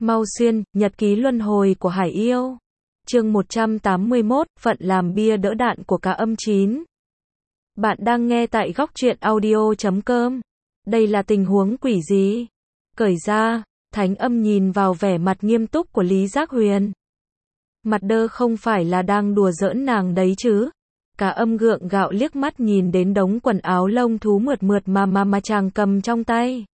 Mau xuyên, nhật ký luân hồi của Hải Yêu. Chương 181, phận làm bia đỡ đạn của Cá Âm 9. Bạn đang nghe tại góc truyện audio.com. Đây là tình huống quỷ gì? Cởi ra, Thánh Âm nhìn vào vẻ mặt nghiêm túc của Lý Giác Huyền. Mặt đơ không phải là đang đùa giỡn nàng đấy chứ? Cá Âm gượng gạo liếc mắt nhìn đến đống quần áo lông thú mượt mượt mà chàng cầm trong tay.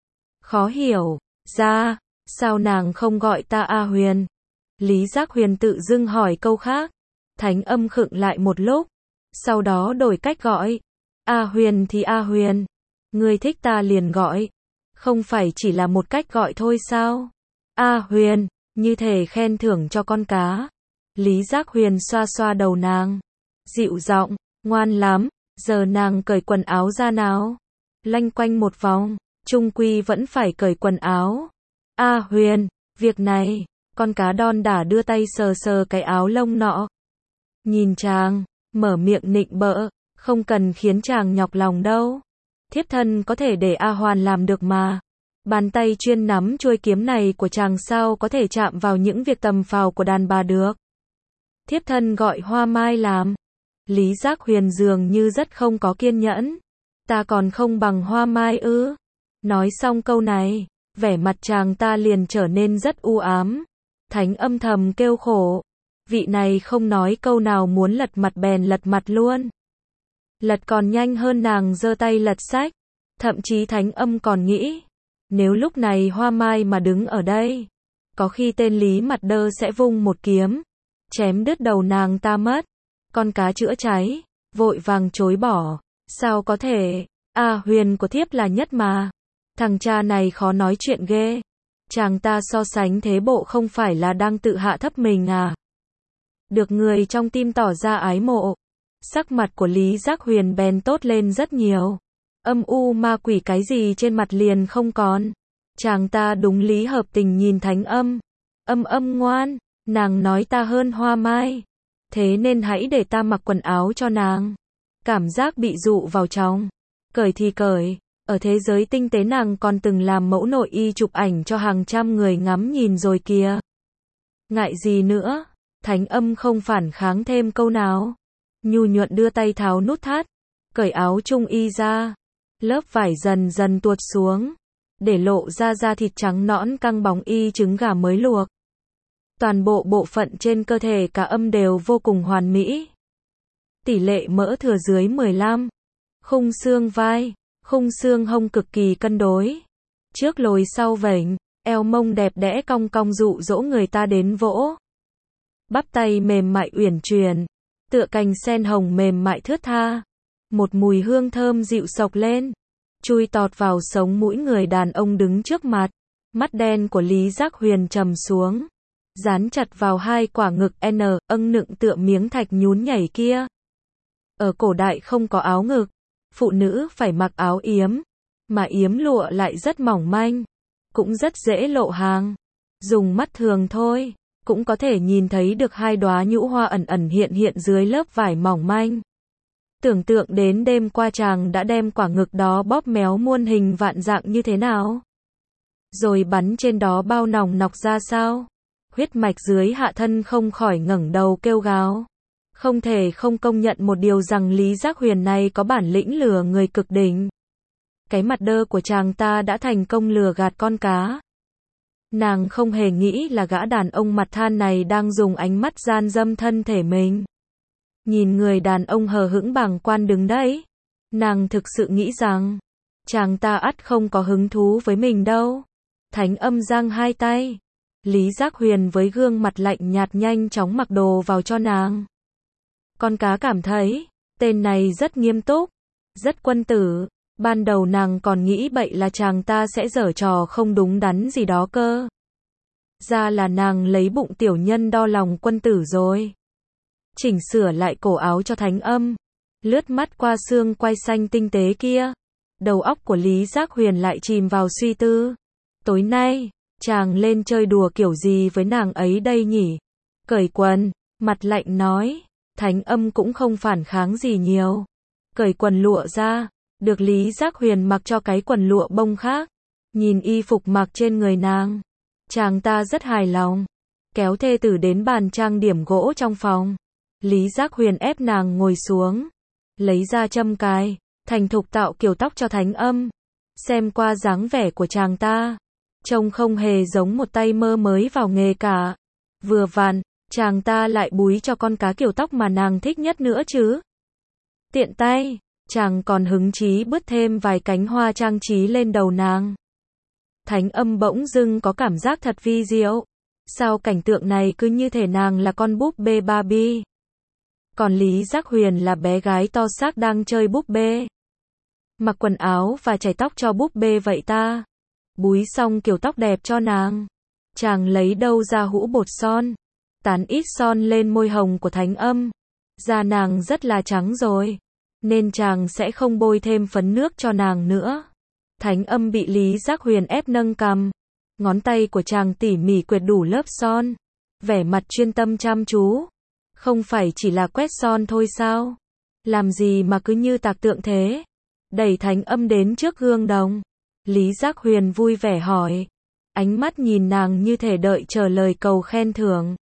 Khó hiểu, ra, sao nàng không gọi ta A Huyền? Lý Giác Huyền tự dưng hỏi câu khác. Thánh Âm khựng lại một lúc, sau đó đổi cách gọi. A Huyền thì A Huyền, ngươi thích ta liền gọi, không phải chỉ là một cách gọi thôi sao? A Huyền, như thể khen thưởng cho con cá. Lý Giác Huyền xoa xoa đầu nàng, dịu giọng, ngoan lắm, giờ nàng cởi quần áo ra nào. Lanh quanh một vòng, chung quy vẫn phải cởi quần áo. A Huyền, việc này, con cá đon đả đưa tay sờ sờ cái áo lông nọ. Nhìn chàng, mở miệng nịnh bợ, không cần khiến chàng nhọc lòng đâu. Thiếp thân có thể để A Hoàn làm được mà. Bàn tay chuyên nắm chuôi kiếm này của chàng sao có thể chạm vào những việc tầm phào của đàn bà được. Thiếp thân gọi Hoa Mai làm. Lý Giác Huyền dường như rất không có kiên nhẫn. Ta còn không bằng Hoa Mai ư? Nói xong câu này, vẻ mặt chàng ta liền trở nên rất u ám. Thánh Âm thầm kêu khổ. Vị này không nói câu nào muốn lật mặt bèn lật mặt luôn. Lật còn nhanh hơn nàng giơ tay lật sách. Thậm chí Thánh Âm còn nghĩ, nếu lúc này Hoa Mai mà đứng ở đây, có khi tên Lý Mặt Đơ sẽ vung một kiếm, chém đứt đầu nàng ta mất. Con cá chữa cháy, vội vàng chối bỏ. Sao có thể, A Huyền của thiếp là nhất mà. Thằng cha này khó nói chuyện ghê. Chàng ta so sánh thế bộ không phải là đang tự hạ thấp mình à? Được người trong tim tỏ ra ái mộ. Sắc mặt của Lý Giác Huyền bèn tốt lên rất nhiều. Âm u ma quỷ cái gì trên mặt liền không còn. Chàng ta đúng lý hợp tình nhìn Thánh Âm. Âm ngoan, nàng nói ta hơn Hoa Mai, thế nên hãy để ta mặc quần áo cho nàng. Cảm giác bị dụ vào trong. Cởi thì cởi. Ở thế giới tinh tế nàng còn từng làm mẫu nội y chụp ảnh cho hàng trăm người ngắm nhìn rồi kìa. Ngại gì nữa? Thánh Âm không phản kháng thêm câu nào. Nhu nhuận đưa tay tháo nút thắt, cởi áo trung y ra. Lớp vải dần dần tuột xuống, để lộ ra da thịt trắng nõn căng bóng y trứng gà mới luộc. Toàn bộ bộ phận trên cơ thể Cá Âm đều vô cùng hoàn mỹ. Tỷ lệ mỡ thừa dưới 15. Khung xương vai, khung xương hông cực kỳ cân đối. Trước lồi sau vểnh, eo mông đẹp đẽ cong cong dụ dỗ người ta đến vỗ. Bắp tay mềm mại uyển chuyển, tựa cành sen hồng mềm mại thướt tha. Một mùi hương thơm dịu sộc lên, chui tọt vào sống mũi người đàn ông đứng trước mặt. Mắt đen của Lý Giác Huyền trầm xuống, dán chặt vào hai quả ngực âng nựng tựa miếng thạch nhún nhảy kia. Ở cổ đại không có áo ngực, phụ nữ phải mặc áo yếm, mà yếm lụa lại rất mỏng manh, cũng rất dễ lộ hàng. Dùng mắt thường thôi, cũng có thể nhìn thấy được hai đóa nhũ hoa ẩn ẩn hiện dưới lớp vải mỏng manh. Tưởng tượng đến đêm qua chàng đã đem quả ngực đó bóp méo muôn hình vạn dạng như thế nào, rồi bắn trên đó bao nòng nọc ra sao. Huyết mạch dưới hạ thân không khỏi ngẩng đầu kêu gào. Không thể không công nhận một điều rằng Lý Giác Huyền này có bản lĩnh lừa người cực đỉnh. Cái mặt đơ của chàng ta đã thành công lừa gạt con cá. Nàng không hề nghĩ là gã đàn ông mặt than này đang dùng ánh mắt gian dâm thân thể mình. Nhìn người đàn ông hờ hững bàng quan đứng đấy, nàng thực sự nghĩ rằng chàng ta ắt không có hứng thú với mình đâu. Thánh Âm giang hai tay. Lý Giác Huyền với gương mặt lạnh nhạt nhanh chóng mặc đồ vào cho nàng. Con cá cảm thấy tên này rất nghiêm túc, rất quân tử. Ban đầu nàng còn nghĩ bậy là chàng ta sẽ giở trò không đúng đắn gì đó cơ. Ra là nàng lấy bụng tiểu nhân đo lòng quân tử rồi. Chỉnh sửa lại cổ áo cho Thánh Âm, lướt mắt qua xương quai xanh tinh tế kia. Đầu óc của Lý Giác Huyền lại chìm vào suy tư. Tối nay, chàng lên chơi đùa kiểu gì với nàng ấy đây nhỉ? Cởi quần, mặt lạnh nói. Thánh Âm cũng không phản kháng gì nhiều. Cởi quần lụa ra, được Lý Giác Huyền mặc cho cái quần lụa bông khác. Nhìn y phục mặc trên người nàng, Chàng ta rất hài lòng. Kéo thê tử đến bàn trang điểm gỗ trong phòng. Lý Giác Huyền ép nàng ngồi xuống. Lấy ra châm cài, thành thục tạo kiểu tóc cho Thánh Âm. Xem qua dáng vẻ của chàng ta, trông không hề giống một tay mơ mới vào nghề cả. Vừa vặn, chàng ta lại búi cho con cá kiểu tóc mà nàng thích nhất nữa chứ. Tiện tay, chàng còn hứng chí bứt thêm vài cánh hoa trang trí lên đầu nàng. Thánh Âm bỗng dưng có cảm giác thật vi diệu. Sao cảnh tượng này cứ như thể nàng là con búp bê Barbie. Còn Lý Giác Huyền là bé gái to xác đang chơi búp bê. Mặc quần áo và chải tóc cho búp bê vậy ta. Búi xong kiểu tóc đẹp cho nàng. Chàng lấy đâu ra hũ bột son. Tán ít son lên môi hồng của Thánh Âm. Da nàng rất là trắng rồi. Nên chàng sẽ không bôi thêm phấn nước cho nàng nữa. Thánh Âm bị Lý Giác Huyền ép nâng cằm. Ngón tay của chàng tỉ mỉ quệt đủ lớp son. Vẻ mặt chuyên tâm chăm chú. Không phải chỉ là quét son thôi sao? Làm gì mà cứ như tạc tượng thế? Đẩy Thánh Âm đến trước gương đồng. Lý Giác Huyền vui vẻ hỏi. Ánh mắt nhìn nàng như thể đợi chờ lời cầu khen thưởng.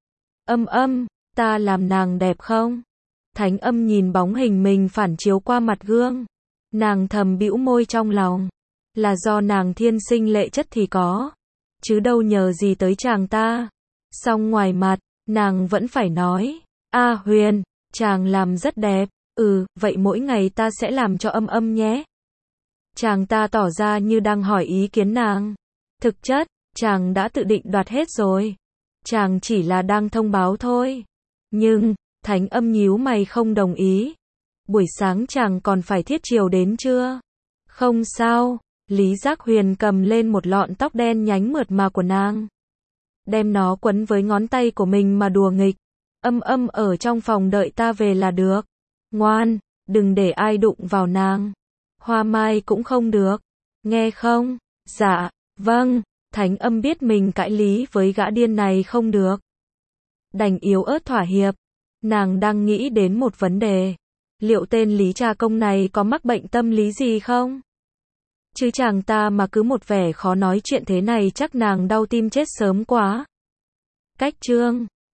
Âm, ta làm nàng đẹp không? Thánh Âm nhìn bóng hình mình phản chiếu qua mặt gương. Nàng thầm bĩu môi trong lòng. Là do nàng thiên sinh lệ chất thì có. Chứ đâu nhờ gì tới chàng ta. Song ngoài mặt, nàng vẫn phải nói. Huyền, chàng làm rất đẹp. Vậy mỗi ngày ta sẽ làm cho Âm nhé. Chàng ta tỏ ra như đang hỏi ý kiến nàng. Thực chất, chàng đã tự định đoạt hết rồi. Chàng chỉ là đang thông báo thôi. Nhưng, Thánh Âm nhíu mày không đồng ý. Buổi sáng chàng còn phải thiết chiều đến chưa? Không sao. Lý Giác Huyền cầm lên một lọn tóc đen nhánh mượt mà của nàng. Đem nó quấn với ngón tay của mình mà đùa nghịch. Âm ở trong phòng đợi ta về là được. Ngoan, đừng để ai đụng vào nàng. Hoa mai cũng không được. Nghe không? Dạ, vâng. Thánh Âm biết mình cãi lý với gã điên này không được. Đành yếu ớt thỏa hiệp. Nàng đang nghĩ đến một vấn đề. Liệu tên Lý Trà Công này có mắc bệnh tâm lý gì không? Chứ chàng ta mà cứ một vẻ khó nói chuyện thế này chắc nàng đau tim chết sớm quá. Cách chương